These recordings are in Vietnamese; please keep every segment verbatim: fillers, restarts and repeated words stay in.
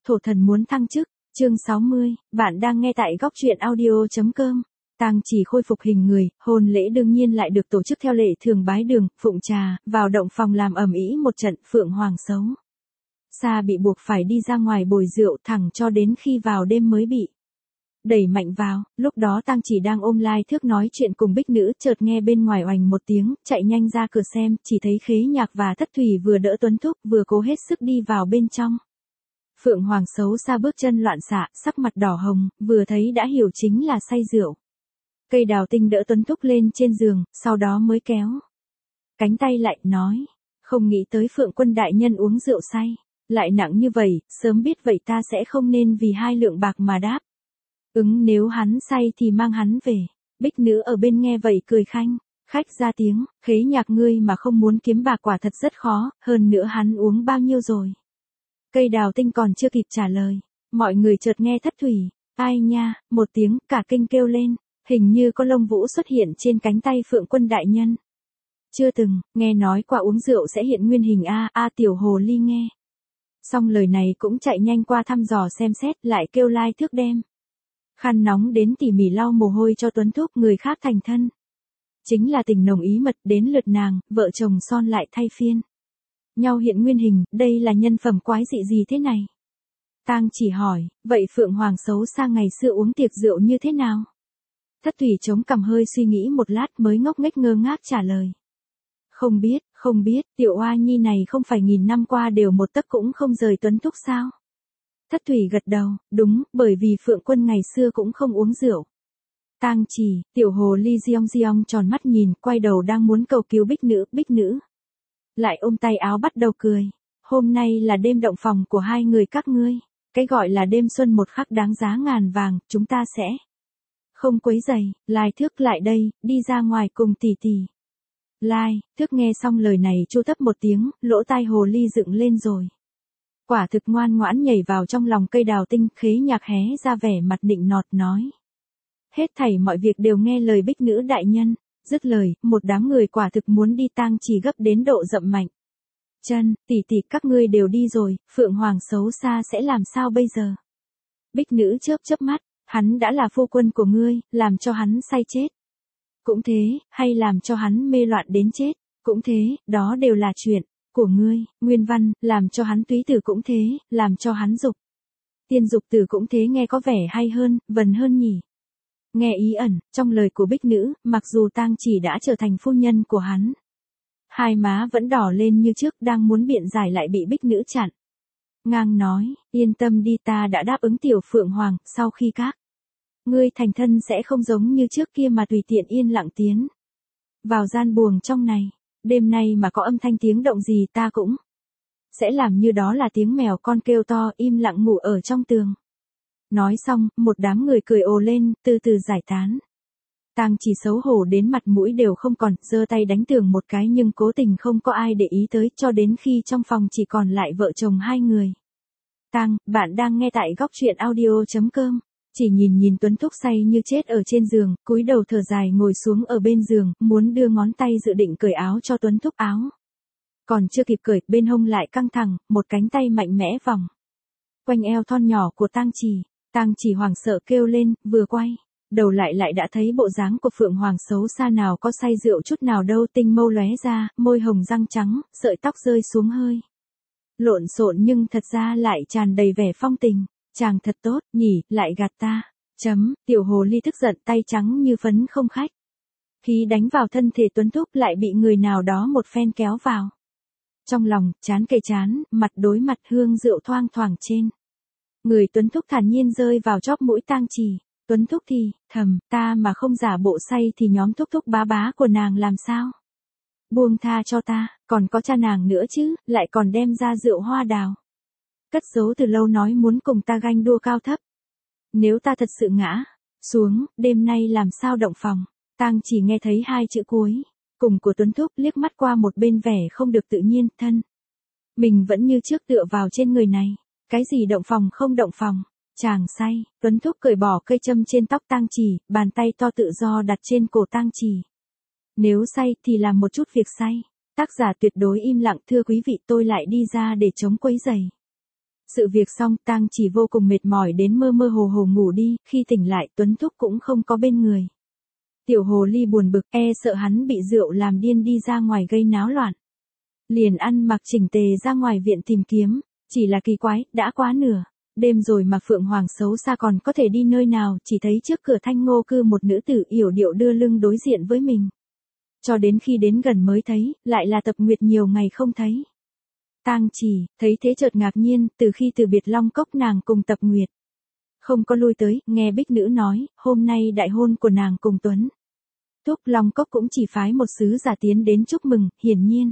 thổ thần muốn thăng chức, chương sáu mươi, bạn đang nghe tại góc truyện audio chấm com. Tang Chỉ khôi phục hình người, hôn lễ đương nhiên lại được tổ chức theo lệ thường bái đường, phụng trà, vào động phòng làm ầm ĩ một trận, Phượng Hoàng xấu xa bị buộc phải đi ra ngoài bồi rượu thẳng cho đến khi vào đêm mới bị đẩy mạnh vào. Lúc đó Tang Chỉ đang ôm lai thước nói chuyện cùng Bích Nữ, chợt nghe bên ngoài oành một tiếng, chạy nhanh ra cửa xem, chỉ thấy Khế Nhạc và Thất Thủy vừa đỡ Tuấn Thúc vừa cố hết sức đi vào bên trong. Phượng Hoàng xấu xa bước chân loạn xạ, sắc mặt đỏ hồng, vừa thấy đã hiểu chính là say rượu. Cây Đào Tinh đỡ Tuấn Thúc lên trên giường, sau đó mới kéo cánh tay lại, nói, không nghĩ tới Phượng Quân đại nhân uống rượu say lại nặng như vậy, sớm biết vậy ta sẽ không nên vì hai lượng bạc mà đáp ứng, nếu hắn say thì mang hắn về. Bích Nữ ở bên nghe vậy cười khanh khách ra tiếng, Khế Nhạc ngươi mà không muốn kiếm bạc quả thật rất khó, hơn nữa hắn uống bao nhiêu rồi. Cây Đào Tinh còn chưa kịp trả lời, mọi người chợt nghe Thất Thủy, ai nha, một tiếng, cả kinh kêu lên, hình như có lông vũ xuất hiện trên cánh tay Phượng Quân đại nhân. Chưa từng, nghe nói qua uống rượu sẽ hiện nguyên hình a, a tiểu hồ ly nghe. Xong lời này cũng chạy nhanh qua thăm dò xem xét, lại kêu lai thước đem khăn nóng đến tỉ mỉ lau mồ hôi cho Tuấn Thúc, người khác thành thân chính là tình nồng ý mật, đến lượt nàng, vợ chồng son lại thay phiên nhau hiện nguyên hình, đây là nhân phẩm quái dị gì thế này? Tang Chỉ hỏi, vậy Phượng Hoàng xấu xa ngày xưa uống tiệc rượu như thế nào? Thất Thủy chống cằm hơi suy nghĩ một lát mới ngốc nghếch ngơ ngác trả lời. Không biết, không biết, tiểu oa nhi này không phải nghìn năm qua đều một tấc cũng không rời Tuấn Thúc sao? Thất Thủy gật đầu, đúng, bởi vì Phượng Quân ngày xưa cũng không uống rượu. Tang Chỉ, tiểu hồ ly Giong Giong tròn mắt nhìn, quay đầu đang muốn cầu cứu Bích Nữ, Bích Nữ lại ôm tay áo bắt đầu cười. Hôm nay là đêm động phòng của hai người các ngươi, cái gọi là đêm xuân một khắc đáng giá ngàn vàng, chúng ta sẽ không quấy rầy. Lai Thước lại đây, đi ra ngoài cùng tỷ tỷ. Lai Thước nghe xong lời này chu thấp một tiếng, lỗ tai hồ ly dựng lên rồi. Quả thực ngoan ngoãn nhảy vào trong lòng Cây Đào Tinh. Khế Nhạc hé ra vẻ mặt nịnh nọt nói, hết thảy mọi việc đều nghe lời Bích Nữ đại nhân. Dứt lời, một đám người quả thực muốn đi. Tang Chỉ gấp đến độ dậm mạnh chân, tỷ tỷ các ngươi đều đi rồi, Phượng Hoàng xấu xa sẽ làm sao bây giờ? Bích Nữ chớp chớp mắt, hắn đã là phu quân của ngươi, làm cho hắn say chết cũng thế, hay làm cho hắn mê loạn đến chết cũng thế, đó đều là chuyện của ngươi. Nguyên văn, làm cho hắn túy tử cũng thế, làm cho hắn dục tiên dục tử cũng thế, nghe có vẻ hay hơn, vần hơn nhỉ. Nghe ý ẩn trong lời của Bích Nữ, mặc dù Tang Chỉ đã trở thành phu nhân của hắn, hai má vẫn đỏ lên như trước, đang muốn biện giải lại bị Bích Nữ chặn ngang nói, yên tâm đi, ta đã đáp ứng tiểu Phượng Hoàng, sau khi các ngươi thành thân sẽ không giống như trước kia mà tùy tiện yên lặng tiến vào gian buồng trong này. Đêm nay mà có âm thanh tiếng động gì ta cũng sẽ làm như đó là tiếng mèo con kêu to, im lặng ngủ ở trong tường. Nói xong, một đám người cười ồ lên, từ từ giải tán. Tang Chỉ xấu hổ đến mặt mũi đều không còn, giơ tay đánh tường một cái nhưng cố tình không có ai để ý tới, cho đến khi trong phòng chỉ còn lại vợ chồng hai người. Tang, bạn đang nghe tại góc truyện audio chấm com. Chỉ nhìn nhìn Tuấn Thúc say như chết ở trên giường, cúi đầu thở dài ngồi xuống ở bên giường, muốn đưa ngón tay dự định cởi áo cho Tuấn Thúc áo. Còn chưa kịp cởi, bên hông lại căng thẳng, một cánh tay mạnh mẽ vòng quanh eo thon nhỏ của Tang Chỉ. Tang Chỉ hoảng sợ kêu lên, vừa quay đầu lại lại đã thấy bộ dáng của Phượng Hoàng xấu xa nào có say rượu chút nào đâu, tinh mâu lóe ra, môi hồng răng trắng, sợi tóc rơi xuống hơi lộn xộn nhưng thật ra lại tràn đầy vẻ phong tình. Chàng thật tốt, nhỉ, lại gạt ta. Chấm, tiểu hồ ly tức giận, tay trắng như phấn không khách khí đánh vào thân thể Tuấn Thúc, lại bị người nào đó một phen kéo vào trong lòng, chán kề chán, mặt đối mặt, hương rượu thoang thoảng trên người Tuấn Thúc thản nhiên rơi vào chóp mũi Tang Chỉ. Tuấn Thúc thì thầm, ta mà không giả bộ say thì nhóm thúc thúc bá bá của nàng làm sao? Buông tha cho ta, còn có cha nàng nữa chứ, lại còn đem ra rượu hoa đào cất giấu từ lâu, nói muốn cùng ta ganh đua cao thấp. Nếu ta thật sự ngã xuống, đêm nay làm sao động phòng? Tang Chỉ nghe thấy hai chữ cuối cùng của Tuấn Thúc, liếc mắt qua một bên vẻ không được tự nhiên, thân mình vẫn như trước tựa vào trên người này. Cái gì động phòng không động phòng? Chàng say. Tuấn Thúc cởi bỏ cây châm trên tóc Tang Chỉ, bàn tay to tự do đặt trên cổ Tang Chỉ. Nếu say thì làm một chút việc say. Tác giả tuyệt đối im lặng, thưa quý vị, tôi lại đi ra để chống quấy giày. Sự việc xong, Tang Chỉ vô cùng mệt mỏi đến mơ mơ hồ hồ ngủ đi, khi tỉnh lại Tuấn Thúc cũng không có bên người. Tiểu hồ ly buồn bực, e sợ hắn bị rượu làm điên đi ra ngoài gây náo loạn. Liền ăn mặc chỉnh tề ra ngoài viện tìm kiếm, chỉ là kỳ quái, đã quá nửa đêm rồi mà Phượng Hoàng xấu xa còn có thể đi nơi nào, chỉ thấy trước cửa Thanh Ngô cư một nữ tử yểu điệu đưa lưng đối diện với mình. Cho đến khi đến gần mới thấy, lại là Tập Nguyệt nhiều ngày không thấy. Tang Chỉ, thấy thế chợt ngạc nhiên, từ khi từ biệt Long Cốc nàng cùng Tập Nguyệt không có lui tới, nghe Bích Nữ nói, hôm nay đại hôn của nàng cùng Tuấn Thúc, Long Cốc cũng chỉ phái một sứ giả tiến đến chúc mừng, hiển nhiên.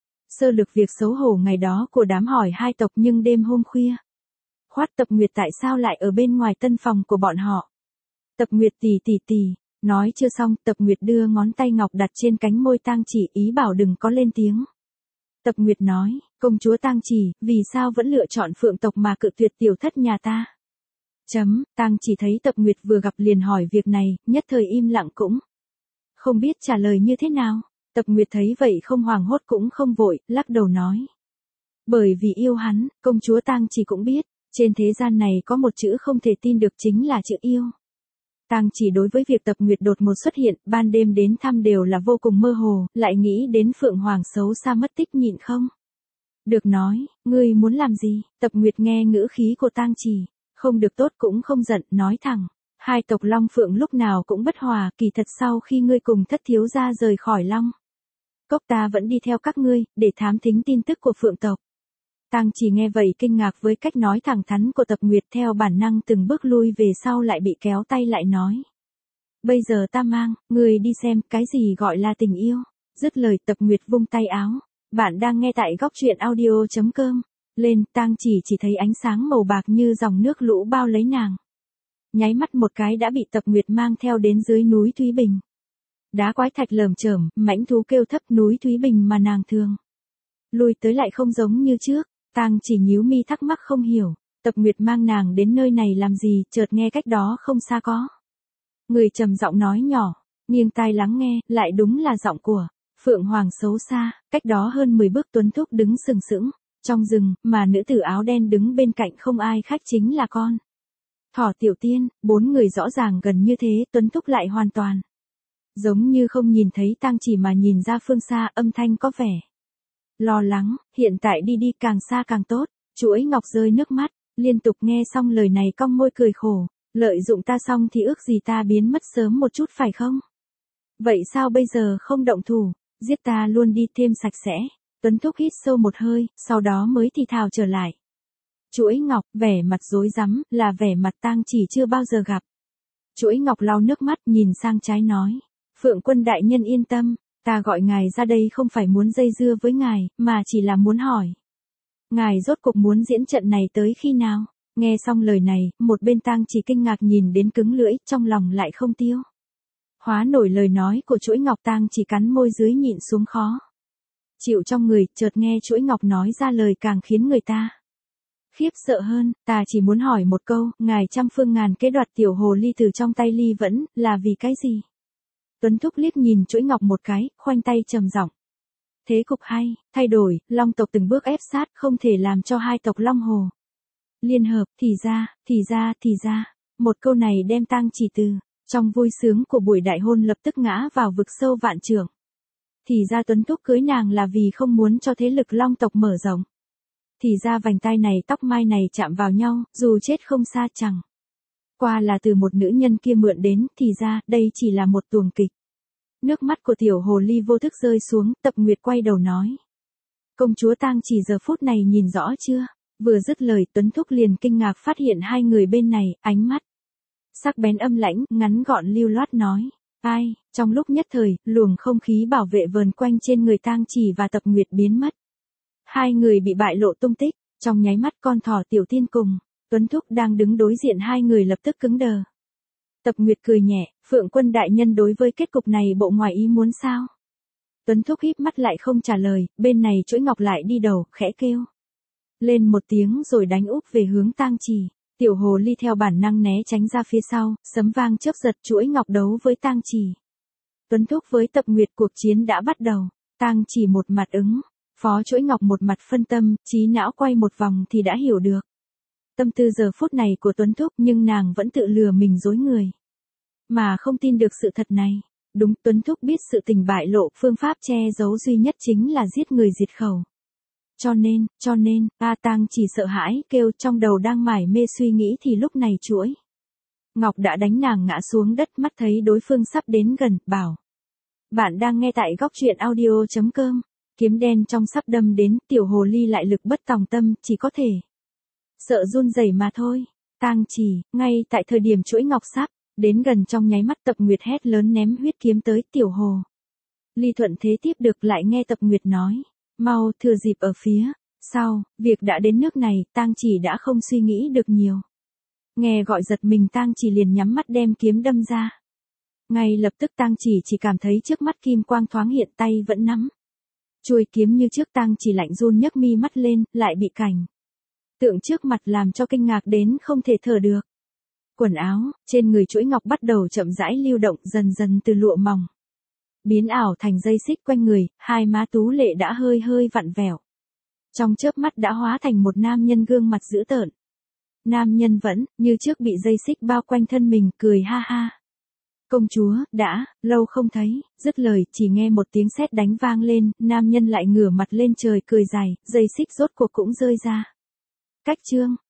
Sơ lược việc xấu hổ ngày đó của đám hỏi hai tộc nhưng đêm hôm khuya. Khoát Tập Nguyệt tại sao lại ở bên ngoài tân phòng của bọn họ. Tập Nguyệt tỷ tỷ tỷ, nói chưa xong, Tập Nguyệt đưa ngón tay ngọc đặt trên cánh môi Tang Chỉ ý bảo đừng có lên tiếng. Tập Nguyệt nói, công chúa Tang Chỉ, vì sao vẫn lựa chọn Phượng tộc mà cự tuyệt tiểu thất nhà ta? Chấm, Tang Chỉ thấy Tập Nguyệt vừa gặp liền hỏi việc này, nhất thời im lặng cũng không biết trả lời như thế nào. Tập Nguyệt thấy vậy không hoảng hốt cũng không vội, lắc đầu nói. Bởi vì yêu hắn, công chúa Tang Chỉ cũng biết, trên thế gian này có một chữ không thể tin được chính là chữ yêu. Tang Chỉ đối với việc Tập Nguyệt đột ngột xuất hiện, ban đêm đến thăm đều là vô cùng mơ hồ, lại nghĩ đến Phượng Hoàng xấu xa mất tích nhịn không được nói, ngươi muốn làm gì? Tập Nguyệt nghe ngữ khí của Tang Chỉ, không được tốt cũng không giận, nói thẳng. Hai tộc Long Phượng lúc nào cũng bất hòa, kỳ thật sau khi ngươi cùng thất thiếu gia rời khỏi Long Cốc ta vẫn đi theo các ngươi, để thám thính tin tức của Phượng tộc. Tang Chỉ nghe vậy kinh ngạc với cách nói thẳng thắn của Tập Nguyệt, theo bản năng từng bước lui về sau lại bị kéo tay lại nói. Bây giờ ta mang, ngươi đi xem, cái gì gọi là tình yêu. Dứt lời Tập Nguyệt vung tay áo. Bạn đang nghe tại góc truyện audio chấm com. Lên, Tang Chỉ chỉ thấy ánh sáng màu bạc như dòng nước lũ bao lấy nàng. Nháy mắt một cái đã bị Tập Nguyệt mang theo đến dưới núi Thúy Bình. Đá quái thạch lởm chởm, mãnh thú kêu thấp, núi Thúy Bình mà nàng thường lui tới lại không giống như trước. Tang Chỉ nhíu mi thắc mắc không hiểu, Tập Nguyệt mang nàng đến nơi này làm gì, chợt nghe cách đó không xa có người trầm giọng nói nhỏ, nghiêng tai lắng nghe, lại đúng là giọng của Phượng Hoàng xấu xa, cách đó hơn mười bước Tuấn Thúc đứng sừng sững trong rừng, mà nữ tử áo đen đứng bên cạnh không ai khác chính là con thỏ Tiểu Tiên. Bốn người rõ ràng gần như thế, Tuấn Thúc lại hoàn toàn giống như không nhìn thấy Tang Chỉ mà nhìn ra phương xa, âm thanh có vẻ lo lắng, hiện tại đi đi càng xa càng tốt. Chuỗi ngọc rơi nước mắt, liên tục nghe xong lời này cong môi cười khổ, lợi dụng ta xong thì ước gì ta biến mất sớm một chút phải không? Vậy sao bây giờ không động thủ, giết ta luôn đi thêm sạch sẽ. Tuấn Thúc hít sâu một hơi, sau đó mới thì thào trở lại. Chuỗi ngọc, vẻ mặt rối rắm, là vẻ mặt Tang Chỉ chưa bao giờ gặp. Chuỗi ngọc lau nước mắt nhìn sang trái nói. Phượng Quân đại nhân yên tâm, ta gọi ngài ra đây không phải muốn dây dưa với ngài, mà chỉ là muốn hỏi. Ngài rốt cục muốn diễn trận này tới khi nào? Nghe xong lời này, một bên Tang Chỉ kinh ngạc nhìn đến cứng lưỡi, trong lòng lại không tiêu hóa nổi lời nói của Chuỗi Ngọc. Tang Chỉ cắn môi dưới nhịn xuống khó chịu trong người, chợt nghe Chuỗi Ngọc nói ra lời càng khiến người ta khiếp sợ hơn. Ta chỉ muốn hỏi một câu, ngài trăm phương ngàn kế đoạt tiểu hồ ly từ trong tay Ly Vẫn, là vì cái gì? Tuấn Thúc liếc nhìn Chuỗi Ngọc một cái, khoanh tay trầm giọng. Thế cục hay, thay đổi, Long tộc từng bước ép sát, không thể làm cho hai tộc Long Hồ liên hợp, thì ra, thì ra, thì ra. Một câu này đem Tang Chỉ từ trong vui sướng của buổi đại hôn lập tức ngã vào vực sâu vạn trượng. Thì ra Tuấn Thúc cưới nàng là vì không muốn cho thế lực Long tộc mở rộng. Thì ra vành tai này tóc mai này chạm vào nhau, dù chết không xa chẳng qua là từ một nữ nhân kia mượn đến, thì ra, đây chỉ là một tuồng kịch. Nước mắt của tiểu hồ ly vô thức rơi xuống, Tập Nguyệt quay đầu nói. Công chúa Tang Chỉ giờ phút này nhìn rõ chưa? Vừa dứt lời, Tuấn Thúc liền kinh ngạc phát hiện hai người bên này, ánh mắt sắc bén âm lãnh, ngắn gọn lưu loát nói. Ai? Trong lúc nhất thời, luồng không khí bảo vệ vờn quanh trên người Tang Chỉ và Tập Nguyệt biến mất. Hai người bị bại lộ tung tích, trong nháy mắt con thỏ Tiểu Tiên cùng Tuấn Thúc đang đứng đối diện hai người lập tức cứng đờ. Tập Nguyệt cười nhẹ, Phượng Quân đại nhân đối với kết cục này bộ ngoài ý muốn sao? Tuấn Thúc híp mắt lại không trả lời, bên này Chuỗi Ngọc lại đi đầu, khẽ kêu lên một tiếng rồi đánh úp về hướng Tang Chỉ. Tiểu hồ ly theo bản năng né tránh ra phía sau, sấm vang chớp giật, Chuỗi Ngọc đấu với Tang Chỉ. Tuấn Thúc với Tập Nguyệt, cuộc chiến đã bắt đầu. Tang Chỉ một mặt ứng phó, Chuỗi Ngọc một mặt phân tâm, trí não quay một vòng thì đã hiểu được. tâm tư giờ phút này của Tuấn Thúc nhưng nàng vẫn tự lừa mình dối người. Mà không tin được sự thật này. Đúng, Tuấn Thúc biết sự tình bại lộ, phương pháp che giấu duy nhất chính là giết người diệt khẩu. Cho nên, cho nên, A Tang chỉ sợ hãi, kêu trong đầu đang mải mê suy nghĩ thì lúc này chuỗi ngọc đã đánh nàng ngã xuống đất, mắt thấy đối phương sắp đến gần, bảo. Bạn đang nghe tại góc truyện audio.com. Kiếm đen trong sắp đâm đến, tiểu hồ ly lại lực bất tòng tâm, chỉ có thể sợ run rẩy mà thôi. Tang chỉ, ngay tại thời điểm chuỗi ngọc sắp đến gần trong nháy mắt, Tập Nguyệt hét lớn ném huyết kiếm tới, tiểu hồ ly thuận thế tiếp được, lại nghe Tập Nguyệt nói. Mau, thừa dịp ở phía sau, việc đã đến nước này, Tang chỉ đã không suy nghĩ được nhiều. Nghe gọi giật mình, Tang chỉ liền nhắm mắt đem kiếm đâm ra. Ngay lập tức Tang chỉ chỉ cảm thấy trước mắt kim quang thoáng hiện, tay vẫn nắm chuôi kiếm như trước. Tang chỉ lạnh run nhấc mi mắt lên, lại bị cảnh tượng trước mặt làm cho kinh ngạc đến không thể thở được. Quần áo trên người chuỗi ngọc bắt đầu chậm rãi lưu động, dần dần từ lụa mỏng biến ảo thành dây xích quanh người, hai má tú lệ đã hơi hơi vặn vẹo. Trong chớp mắt đã hóa thành một nam nhân gương mặt dữ tợn. Nam nhân vẫn, như trước bị dây xích bao quanh thân mình, cười ha ha. Công chúa, đã, lâu không thấy, dứt lời, chỉ nghe một tiếng sét đánh vang lên, nam nhân lại ngửa mặt lên trời cười dài, dây xích rốt cuộc cũng rơi ra. Cách chương.